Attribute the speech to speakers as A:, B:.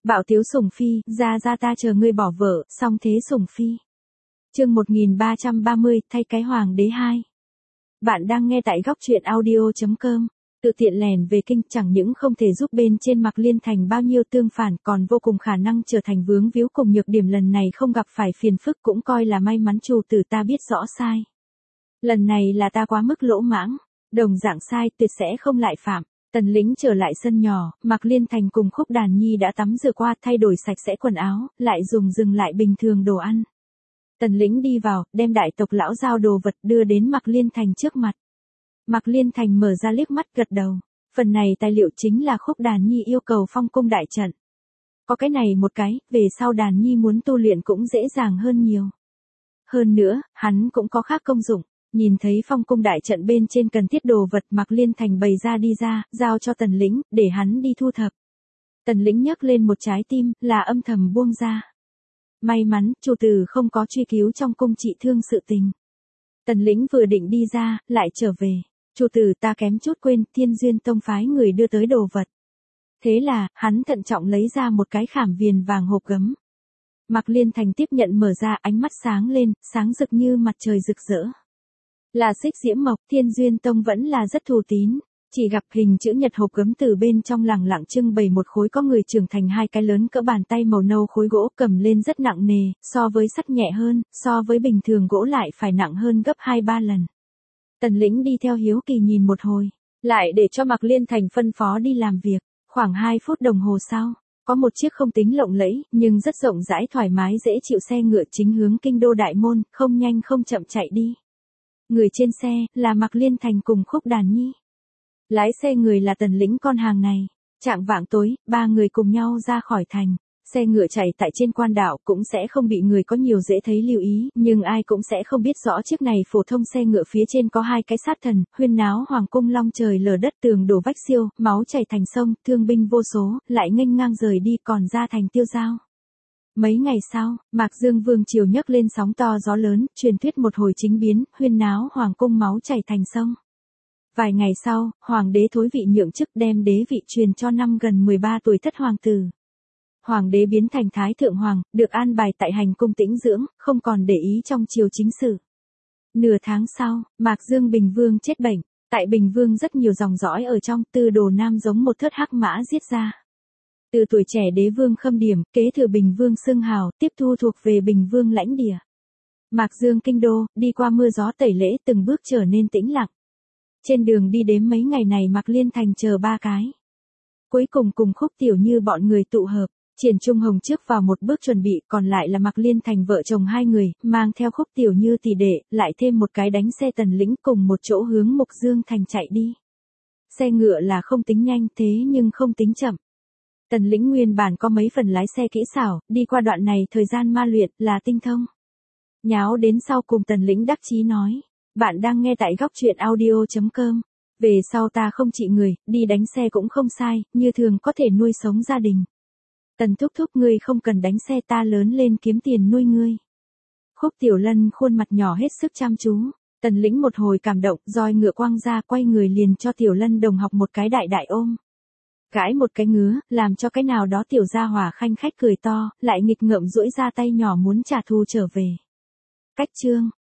A: Bạo tiếu sủng phi, ra ta chờ ngươi bỏ vợ, xong thế sủng phi. Chương 1330, thay cái hoàng đế 2. Bạn đang nghe tại góc truyện audio.com. Tự tiện lèn về kinh chẳng những không thể giúp bên trên Mạc Liên Thành bao nhiêu tương phản, còn vô cùng khả năng trở thành vướng víu cùng nhược điểm, lần này không gặp phải phiền phức cũng coi là may mắn. Chủ tử ta biết rõ sai. Lần này là ta quá mức lỗ mãng, đồng dạng sai tuyệt sẽ không lại phạm. Tần Lĩnh trở lại sân nhỏ, Mạc Liên Thành cùng Khúc Đàn Nhi đã tắm rửa qua, thay đổi sạch sẽ quần áo, lại dừng lại bình thường đồ ăn. Tần Lĩnh đi vào, đem đại tộc lão giao đồ vật đưa đến Mạc Liên Thành trước mặt. Mạc Liên Thành mở ra liếc mắt gật đầu. Phần này tài liệu chính là Khúc Đàn Nhi yêu cầu phong cung đại trận. Có cái này một cái, về sau Đàn Nhi muốn tu luyện cũng dễ dàng hơn nhiều. Hơn nữa, hắn cũng có khác công dụng. Nhìn thấy phong cung đại trận bên trên cần thiết đồ vật, Mạc Liên Thành bày ra đi ra, giao cho Tần Lĩnh, để hắn đi thu thập. Tần Lĩnh nhấc lên một trái tim, là âm thầm buông ra. May mắn, chủ tử không có truy cứu trong cung trị thương sự tình. Tần Lĩnh vừa định đi ra, lại trở về. Chủ tử ta kém chút quên, Thiên Duyên Tông phái người đưa tới đồ vật. Thế là, hắn thận trọng lấy ra một cái khảm viền vàng hộp gấm. Mạc Liên Thành tiếp nhận mở ra, ánh mắt sáng lên, sáng rực như mặt trời rực rỡ. Là xích diễm mộc, Thiên Duyên Tông vẫn là rất thù tín. Chỉ gặp hình chữ nhật hộp gấm, từ bên trong lẳng lặng trưng bày một khối có người trưởng thành hai cái lớn cỡ bàn tay màu nâu khối gỗ, cầm lên rất nặng nề, so với sắt nhẹ hơn, so với bình thường gỗ lại phải nặng hơn gấp 2-3 lần. Tần Lĩnh đi theo hiếu kỳ nhìn một hồi, lại để cho Mạc Liên Thành phân phó đi làm việc. Khoảng 2 phút đồng hồ sau, có một chiếc không tính lộng lẫy, nhưng rất rộng rãi thoải mái dễ chịu xe ngựa chính hướng kinh đô đại môn, không nhanh không chậm chạy đi. Người trên xe, là Mạc Liên Thành cùng Khúc Đàn Nhi. Lái xe người là Tần Lĩnh con hàng này. Chạng vạng tối, ba người cùng nhau ra khỏi thành. Xe ngựa chạy tại trên quan đạo cũng sẽ không bị người có nhiều dễ thấy lưu ý, nhưng ai cũng sẽ không biết rõ chiếc này phổ thông xe ngựa phía trên có hai cái sát thần, huyên náo hoàng cung long trời lở đất, tường đổ vách siêu, máu chảy thành sông, thương binh vô số, lại nghênh ngang rời đi còn ra thành tiêu dao. Mấy ngày sau, Mạc Dương Vương triều nhấc lên sóng to gió lớn, truyền thuyết một hồi chính biến, huyên náo hoàng cung máu chảy thành sông. Vài ngày sau, hoàng đế thối vị nhượng chức, đem đế vị truyền cho năm gần 13 tuổi thất hoàng tử. Hoàng đế biến thành thái thượng hoàng, được an bài tại hành cung tĩnh dưỡng, không còn để ý trong triều chính sự. Nửa tháng sau, Mạc Dương Bình Vương chết bệnh. Tại Bình Vương rất nhiều dòng dõi ở trong, Từ Đồ Nam giống một thớt hắc mã giết ra. Từ tuổi trẻ đế vương Khâm Điểm, kế thừa Bình Vương xưng hào, tiếp thu thuộc về Bình Vương lãnh địa. Mạc Dương kinh đô, đi qua mưa gió tẩy lễ, từng bước trở nên tĩnh lặng. Trên đường đi đếm mấy ngày này, Mạc Liên Thành chờ ba cái. Cuối cùng cùng Khúc Tiểu Như bọn người tụ hợp. Triển Trung Hồng trước vào một bước chuẩn bị, còn lại là Mạc Liên Thành vợ chồng hai người, mang theo Khúc Tiểu Như tỷ đệ, lại thêm một cái đánh xe Tần Lĩnh cùng một chỗ hướng Mục Dương thành chạy đi. Xe ngựa là không tính nhanh, thế nhưng không tính chậm. Tần Lĩnh nguyên bản có mấy phần lái xe kỹ xảo, đi qua đoạn này thời gian ma luyện là tinh thông. Nháo đến sau cùng Tần Lĩnh đắc chí nói, bạn đang nghe tại góc truyện audio.com. Về sau ta không trị người, đi đánh xe cũng không sai, như thường có thể nuôi sống gia đình. Tần thúc thúc ngươi không cần đánh xe, ta lớn lên kiếm tiền nuôi ngươi. Khúc Tiểu Lân khuôn mặt nhỏ hết sức chăm chú. Tần Lĩnh một hồi cảm động, roi ngựa quăng ra, quay người liền cho Tiểu Lân đồng học một cái đại đại ôm. Gãi một cái ngứa, làm cho cái nào đó tiểu gia hỏa khanh khách cười to, lại nghịch ngợm duỗi ra tay nhỏ muốn trả thù trở về. Cách chương.